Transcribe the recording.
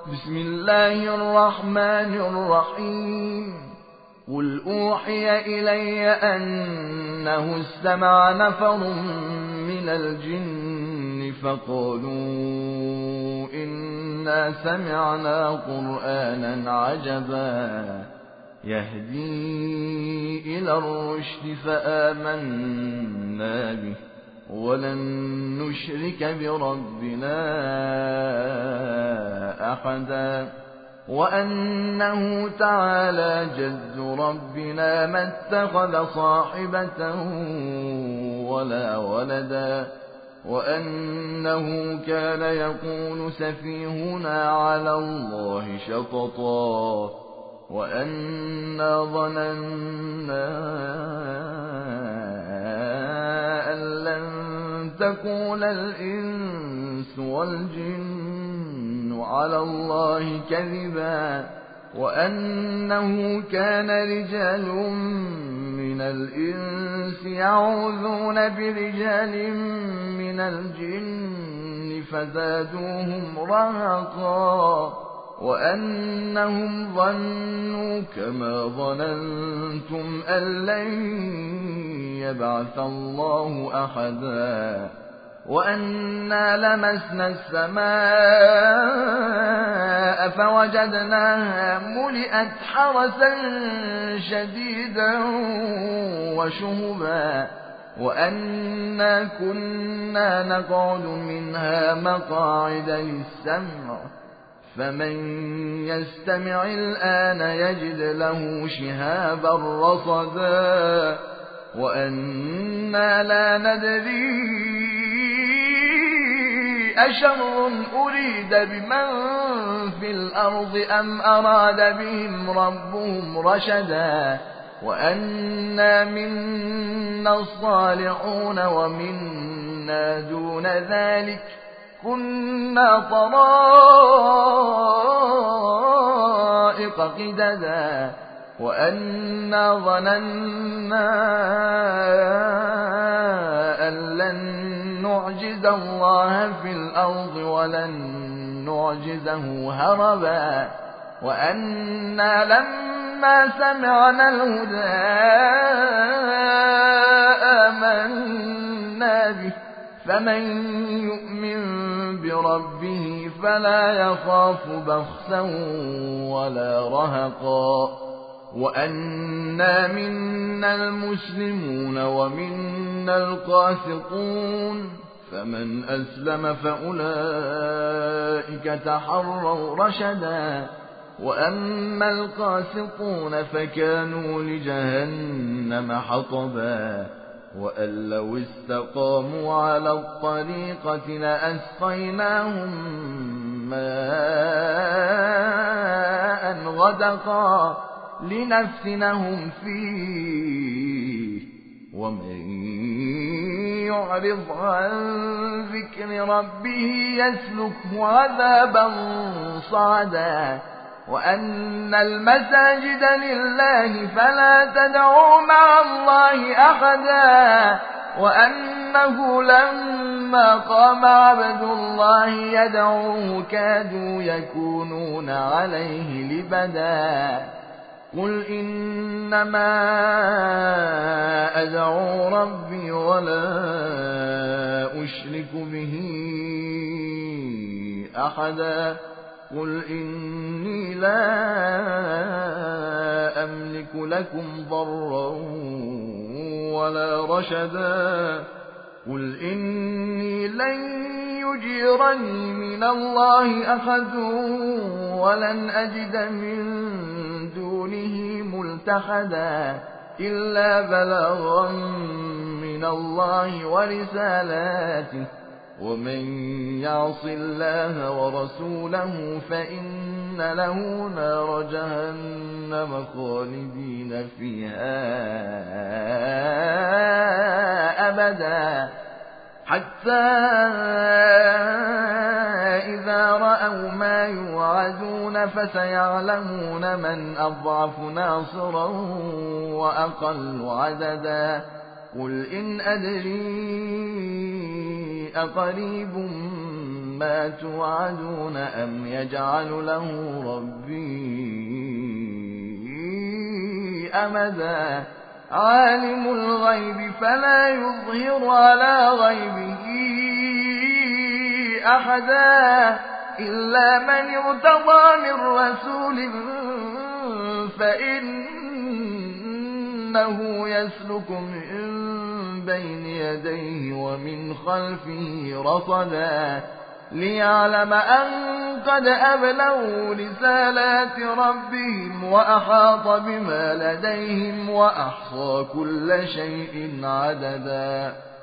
بسم الله الرحمن الرحيم. قل أوحي إلي أنه استمع نفر من الجن فقالوا إنا سمعنا قرآنا عجبا يهدي إلى الرشد فآمنا به ولن نشرك بربنا أحدا وأنه تعالى جد ربنا ما اتخذ صاحبة ولا ولدا وأنه كان يقول سفيهنا على الله شططا وأنا ظننا أن لن تقول الإنس والجن على الله كذبا وأنه كان رجال من الإنس يعوذون برجال من الجن فزادوهم رهقا وأنهم ظنوا كما ظننتم أن لن يبعث الله أحدا وأنا لمسنا السماء فوجدناها ملئت حرسا شديدا وشهبا وأنا كنا نقعد منها مقاعد للسمع فمن يستمع الآن يجد له شهابا رصدا وأنا لا ندري أشر أريد بمن في الأرض أم أراد بهم ربهم رشدا وأنا منا الصالحون ومنا دون ذلك كنا طرائق قددا وأنا ظننا أن لن نعجز الله في الأرض ولن نعجزه هربا وأنا لما سمعنا الهدى آمنا به فمن يؤمن بربه فلا يخاف بخسا ولا رهقا وأنا منا المسلمون ومنا القاسطون فمن أسلم فأولئك تحروا رشدا وأما القاسطون فكانوا لجهنم حطبا وأن لو استقاموا على الطريقة لأسقيناهم ماء غدقا لنفتنهم فيه ومن يعرض عن ذكر ربه يسلكه عذابا صعدا وأن المساجد لله فلا تدعوا مع الله أحدا وأنه لما قام عبد الله يدعوه كادوا يكونون عليه لبدا قل إنما أدعو ربي ولا أشرك به أحدا قل إني لا أملك لكم ضرا ولا رشدا قل إني لن يجيرني من الله أحد ولن أجد من دونه ملتحدا إلا بلاغا من الله ورسالاته ومن يعص الله ورسوله فإن له نار جهنم خالدين فيها أبدا حتى إذا رأوا ما يوعدون فسيعلمون من أضعف ناصرا وأقل عددا قل إن أدري أقريب ما توعدون أم يجعل له ربي أمدا عالم الغيب فلا يظهر على غيبه أحدا إلا من ارتضى من رسول فإنه يسلك من بين يديه ومن خلفه رصدا ليعلم أن قد أبلغوا رسالات ربهم وأحاط بما لديهم وأحصى كل شيء عددا